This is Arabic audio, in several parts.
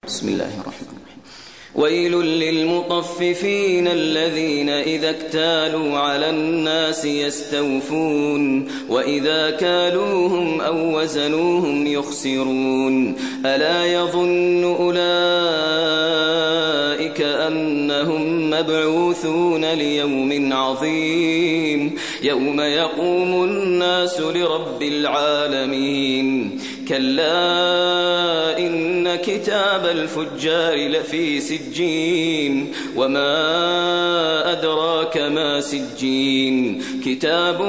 بسم الله الرحمن الرحيم. ويل للمطففين الذين إذا اكتالوا على الناس يستوفون وإذا كالوهم أو وزنوهم يخسرون ألا يظن أولئك أنهم مبعوثون ليوم عظيم يوم يقوم الناس لرب العالمين كلا إن كتاب الفجار لفي سجين وما أدراك ما سجين كتاب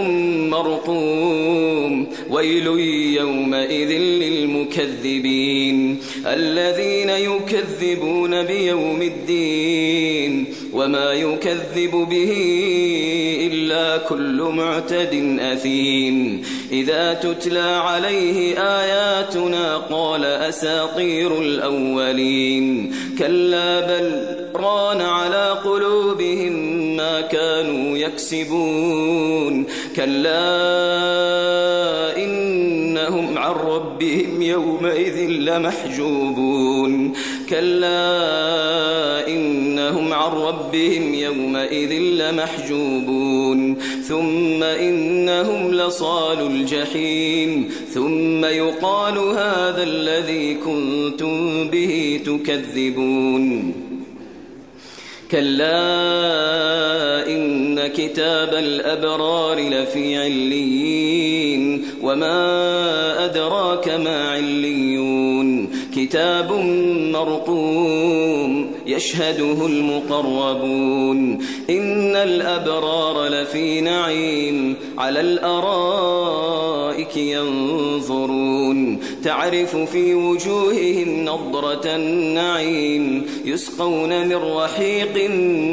مرقوم ويل يومئذ للمكذبين الذين يكذبون بيوم الدين وما يكذب به إلا كل معتد أثيم إذا تتلى عليه آياتنا قال أساطير الأولين كلا بل ران على قلوبهم ما كانوا يكسبون كلا إنهم عن ربهم يومئذ لمحجوبون كلا إنهم عن ربهم يومئذ لمحجوبون ثم إنهم لصالو الجحيم ثم يقال هذا الذي كنتم به تكذبون كلا إن كتاب الأبرار لفي عليين وما أدراك ما عليون كتاب مرقوم يشهده المقربون إن الأبرار لفي نعيم على الأرائك ينظرون تعرف في وجوههم نضرة النعيم يسقون من رحيق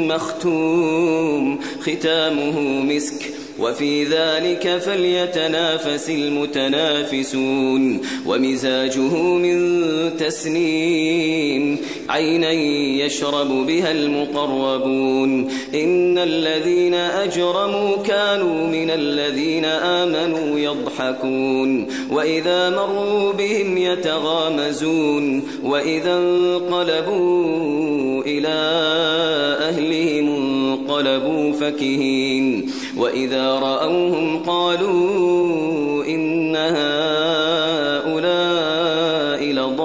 مختوم ختامه مسك وفي ذلك فليتنافس المتنافسون ومزاجه من تسنيم عينا يشرب بها المقربون إن الذين أجرموا كانوا من الذين آمنوا يضحكون وإذا مروا بهم يتغامزون وإذا انقلبوا إلى أهلهم انقلبوا فكهين وإذا رأوهم قالوا إن هؤلاء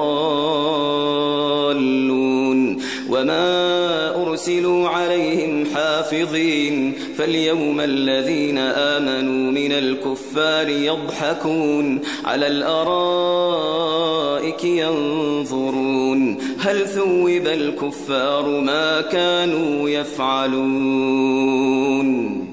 لضالون وما أرسلوا عليهم حافظين فاليوم الذين آمنوا من الكفار يضحكون على الأرائك ينظرون هل ثوب الكفار ما كانوا يفعلون